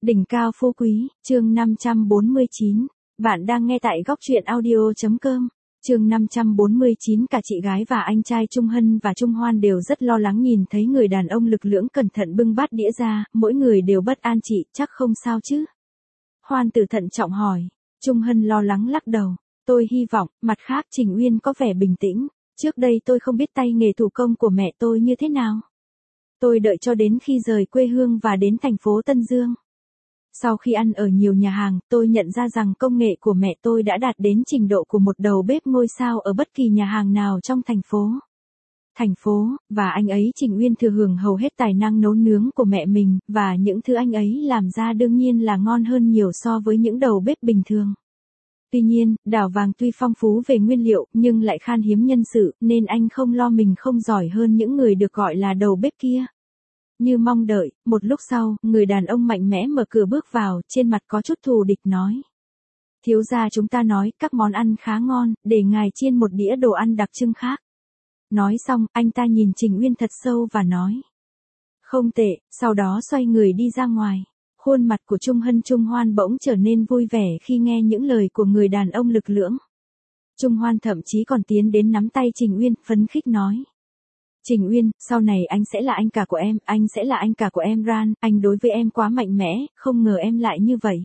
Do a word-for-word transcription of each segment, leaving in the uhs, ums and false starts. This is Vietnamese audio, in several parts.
Đỉnh cao phú quý, chương năm trăm bốn mươi chín. Bạn đang nghe tại góc truyện audio.com. Chương năm trăm bốn mươi chín. Cả chị gái và anh trai Trung Hân và Trung Hoan đều rất lo lắng nhìn thấy người đàn ông lực lưỡng cẩn thận bưng bát đĩa ra, mỗi người đều bất an. Chị, chắc không sao chứ? Hoan Tử thận trọng hỏi. Trung Hân lo lắng lắc đầu. Tôi hy vọng, mặt khác Trình Uyên có vẻ bình tĩnh. Trước đây tôi không biết tay nghề thủ công của mẹ tôi như thế nào. Tôi đợi cho đến khi rời quê hương và đến thành phố Tân Dương. Sau khi ăn ở nhiều nhà hàng, tôi nhận ra rằng công nghệ của mẹ tôi đã đạt đến trình độ của một đầu bếp ngôi sao ở bất kỳ nhà hàng nào trong thành phố. Thành phố, và anh ấy Trình Uyên thừa hưởng hầu hết tài năng nấu nướng của mẹ mình, và những thứ anh ấy làm ra đương nhiên là ngon hơn nhiều so với những đầu bếp bình thường. Tuy nhiên, đảo vàng tuy phong phú về nguyên liệu, nhưng lại khan hiếm nhân sự, nên anh không lo mình không giỏi hơn những người được gọi là đầu bếp kia. Như mong đợi, một lúc sau, người đàn ông mạnh mẽ mở cửa bước vào, trên mặt có chút thù địch nói. Thiếu gia chúng ta nói, các món ăn khá ngon, để ngài chiên một đĩa đồ ăn đặc trưng khác. Nói xong, anh ta nhìn Trình Uyên thật sâu và nói. Không tệ, sau đó xoay người đi ra ngoài. Khuôn mặt của Trung Hân Trung Hoan bỗng trở nên vui vẻ khi nghe những lời của người đàn ông lực lưỡng. Trung Hoan thậm chí còn tiến đến nắm tay Trình Uyên, phấn khích nói. Trình Uyên, sau này anh sẽ là anh cả của em, anh sẽ là anh cả của em Ran, anh đối với em quá mạnh mẽ, không ngờ em lại như vậy.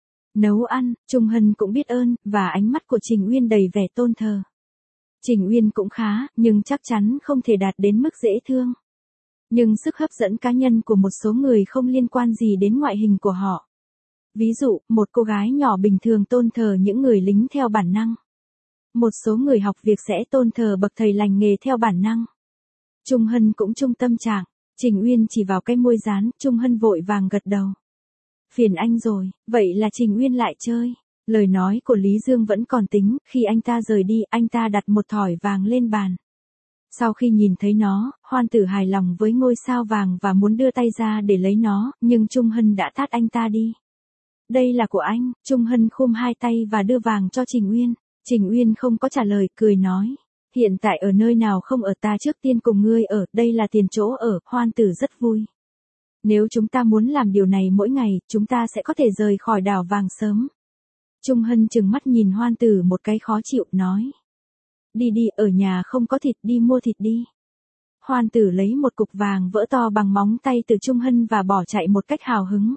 Nấu ăn, Trung Hân cũng biết ơn, và ánh mắt của Trình Uyên đầy vẻ tôn thờ. Trình Uyên cũng khá, nhưng chắc chắn không thể đạt đến mức dễ thương. Nhưng sức hấp dẫn cá nhân của một số người không liên quan gì đến ngoại hình của họ. Ví dụ, một cô gái nhỏ bình thường tôn thờ những người lính theo bản năng. Một số người học việc sẽ tôn thờ bậc thầy lành nghề theo bản năng. Trung Hân cũng chung tâm trạng. Trình Uyên chỉ vào cái môi dán, Trung Hân vội vàng gật đầu. Phiền anh rồi, vậy là Trình Uyên lại chơi. Lời nói của Lý Dương vẫn còn tính, khi anh ta rời đi, anh ta đặt một thỏi vàng lên bàn. Sau khi nhìn thấy nó, Hoan Tử hài lòng với ngôi sao vàng và muốn đưa tay ra để lấy nó, nhưng Trung Hân đã tát anh ta đi. Đây là của anh, Trung Hân khum hai tay và đưa vàng cho Trình Uyên. Trình Uyên không có trả lời, cười nói. Hiện tại ở nơi nào không ở ta trước tiên cùng ngươi ở, đây là tiền chỗ ở, Hoan Tử rất vui. Nếu chúng ta muốn làm điều này mỗi ngày, chúng ta sẽ có thể rời khỏi đảo vàng sớm. Trung Hân trừng mắt nhìn Hoan Tử một cái khó chịu, nói. Đi đi, ở nhà không có thịt, đi mua thịt đi. Hoan Tử lấy một cục vàng vỡ to bằng móng tay từ Trung Hân và bỏ chạy một cách hào hứng.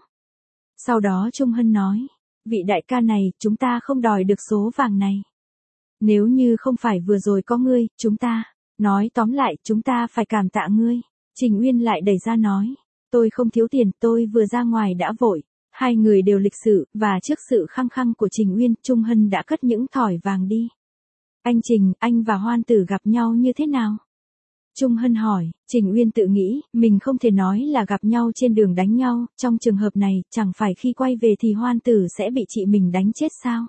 Sau đó Trung Hân nói. Vị đại ca này, chúng ta không đòi được số vàng này. Nếu như không phải vừa rồi có ngươi, chúng ta, nói tóm lại, chúng ta phải cảm tạ ngươi. Trình Uyên lại đẩy ra nói, tôi không thiếu tiền, tôi vừa ra ngoài đã vội. Hai người đều lịch sự, và trước sự khăng khăng của Trình Uyên, Trung Hân đã cất những thỏi vàng đi. Anh Trình, anh và Hoan Tử gặp nhau như thế nào? Trung Hân hỏi. Trình Uyên tự nghĩ, mình không thể nói là gặp nhau trên đường đánh nhau, trong trường hợp này, chẳng phải khi quay về thì Hoan Tử sẽ bị chị mình đánh chết sao?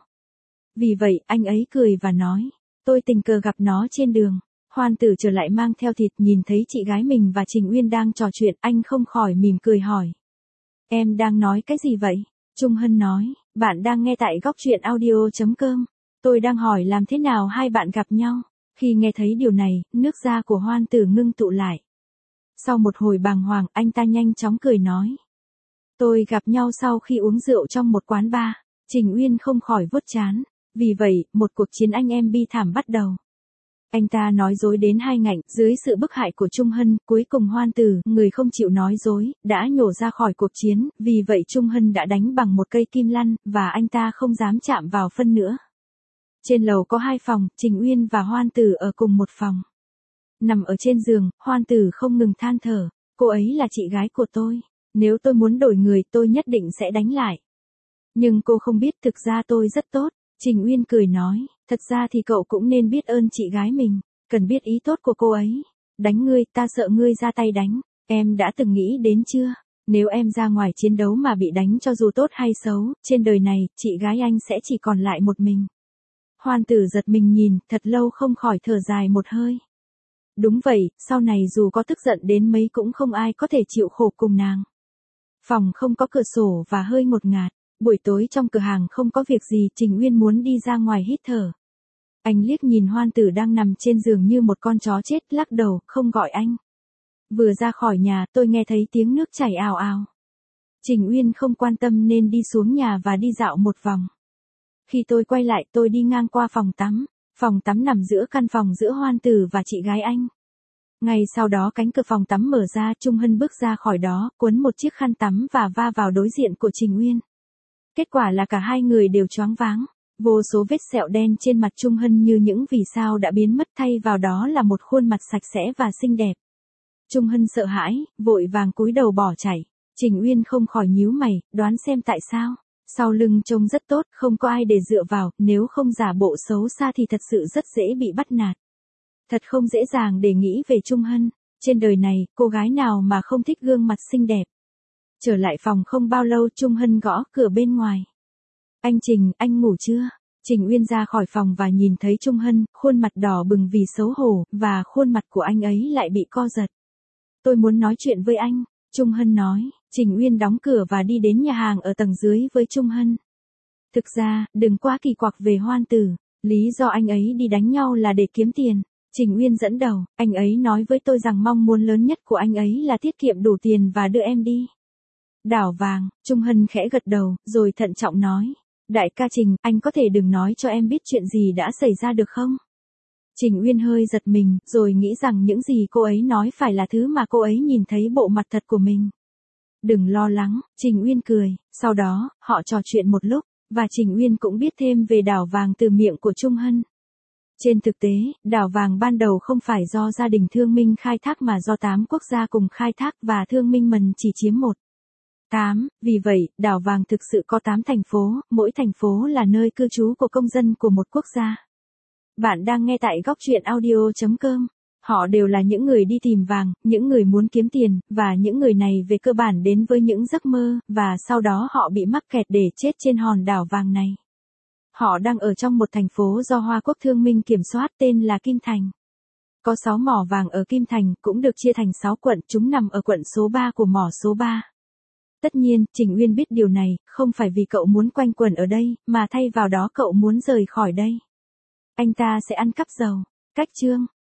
Vì vậy, anh ấy cười và nói, tôi tình cờ gặp nó trên đường. Hoan Tử trở lại mang theo thịt, nhìn thấy chị gái mình và Trình Uyên đang trò chuyện, anh không khỏi mỉm cười hỏi. Em đang nói cái gì vậy? Trung Hân nói, bạn đang nghe tại góc truyện audio.com. Tôi đang hỏi làm thế nào hai bạn gặp nhau. Khi nghe thấy điều này, nước da của Hoan Tử ngưng tụ lại. Sau một hồi bàng hoàng, anh ta nhanh chóng cười nói. Tôi gặp nhau sau khi uống rượu trong một quán bar. Trình Uyên không khỏi vuốt trán. Vì vậy, một cuộc chiến anh em bi thảm bắt đầu. Anh ta nói dối đến hai ngạnh, dưới sự bức hại của Trung Hân, cuối cùng Hoan Tử, người không chịu nói dối, đã nhổ ra khỏi cuộc chiến, vì vậy Trung Hân đã đánh bằng một cây kim lăn, và anh ta không dám chạm vào phân nữa. Trên lầu có hai phòng, Trình Uyên và Hoan Tử ở cùng một phòng. Nằm ở trên giường, Hoan Tử không ngừng than thở, cô ấy là chị gái của tôi, nếu tôi muốn đổi người tôi nhất định sẽ đánh lại. Nhưng cô không biết thực ra tôi rất tốt. Trình Uyên cười nói, thật ra thì cậu cũng nên biết ơn chị gái mình, cần biết ý tốt của cô ấy. Đánh ngươi, ta sợ ngươi ra tay đánh, em đã từng nghĩ đến chưa? Nếu em ra ngoài chiến đấu mà bị đánh cho dù tốt hay xấu, trên đời này, chị gái anh sẽ chỉ còn lại một mình. Hoan Tử giật mình nhìn, thật lâu không khỏi thở dài một hơi. Đúng vậy, sau này dù có tức giận đến mấy cũng không ai có thể chịu khổ cùng nàng. Phòng không có cửa sổ và hơi ngột ngạt. Buổi tối trong cửa hàng không có việc gì, Trình Uyên muốn đi ra ngoài hít thở. Anh liếc nhìn Hoan Tử đang nằm trên giường như một con chó chết, lắc đầu, không gọi anh. Vừa ra khỏi nhà, tôi nghe thấy tiếng nước chảy ào ào. Trình Uyên không quan tâm nên đi xuống nhà và đi dạo một vòng. Khi tôi quay lại tôi đi ngang qua phòng tắm, phòng tắm nằm giữa căn phòng giữa Hoan Tử và chị gái anh. Ngay sau đó cánh cửa phòng tắm mở ra, Trung Hân bước ra khỏi đó, cuốn một chiếc khăn tắm và va vào đối diện của Trình Uyên. Kết quả là cả hai người đều choáng váng, vô số vết sẹo đen trên mặt Trung Hân như những vì sao đã biến mất, thay vào đó là một khuôn mặt sạch sẽ và xinh đẹp. Trung Hân sợ hãi, vội vàng cúi đầu bỏ chạy. Trình Uyên không khỏi nhíu mày, đoán xem tại sao. Sau lưng trông rất tốt, không có ai để dựa vào, nếu không giả bộ xấu xa thì thật sự rất dễ bị bắt nạt. Thật không dễ dàng để nghĩ về Trung Hân. Trên đời này, cô gái nào mà không thích gương mặt xinh đẹp. Trở lại phòng không bao lâu, Trung Hân gõ cửa bên ngoài. Anh Trình, anh ngủ chưa? Trình Uyên ra khỏi phòng và nhìn thấy Trung Hân, khuôn mặt đỏ bừng vì xấu hổ, và khuôn mặt của anh ấy lại bị co giật. Tôi muốn nói chuyện với anh, Trung Hân nói. Trình Uyên đóng cửa và đi đến nhà hàng ở tầng dưới với Trung Hân. Thực ra, đừng quá kỳ quặc về Hoan Tử, lý do anh ấy đi đánh nhau là để kiếm tiền. Trình Uyên dẫn đầu, anh ấy nói với tôi rằng mong muốn lớn nhất của anh ấy là tiết kiệm đủ tiền và đưa em đi đảo vàng. Trung Hân khẽ gật đầu, rồi thận trọng nói. Đại ca Trình, anh có thể đừng nói cho em biết chuyện gì đã xảy ra được không? Trình Uyên hơi giật mình, rồi nghĩ rằng những gì cô ấy nói phải là thứ mà cô ấy nhìn thấy bộ mặt thật của mình. Đừng lo lắng, Trình Uyên cười, sau đó, họ trò chuyện một lúc, và Trình Uyên cũng biết thêm về đảo vàng từ miệng của Trung Hân. Trên thực tế, đảo vàng ban đầu không phải do gia đình Thương Minh khai thác mà do tám quốc gia cùng khai thác và Thương Minh Mần chỉ chiếm một. tám, vì vậy, đảo vàng thực sự có tám thành phố, mỗi thành phố là nơi cư trú của công dân của một quốc gia. Bạn đang nghe tại góc truyện audio chấm com. Họ đều là những người đi tìm vàng, những người muốn kiếm tiền, và những người này về cơ bản đến với những giấc mơ, và sau đó họ bị mắc kẹt để chết trên hòn đảo vàng này. Họ đang ở trong một thành phố do Hoa Quốc Thương Minh kiểm soát tên là Kim Thành. Có sáu mỏ vàng ở Kim Thành, cũng được chia thành sáu quận, chúng nằm ở quận số ba của mỏ số ba. Tất nhiên, Trình Uyên biết điều này, không phải vì cậu muốn quanh quẩn ở đây, mà thay vào đó cậu muốn rời khỏi đây. Anh ta sẽ ăn cắp dầu. Cách chương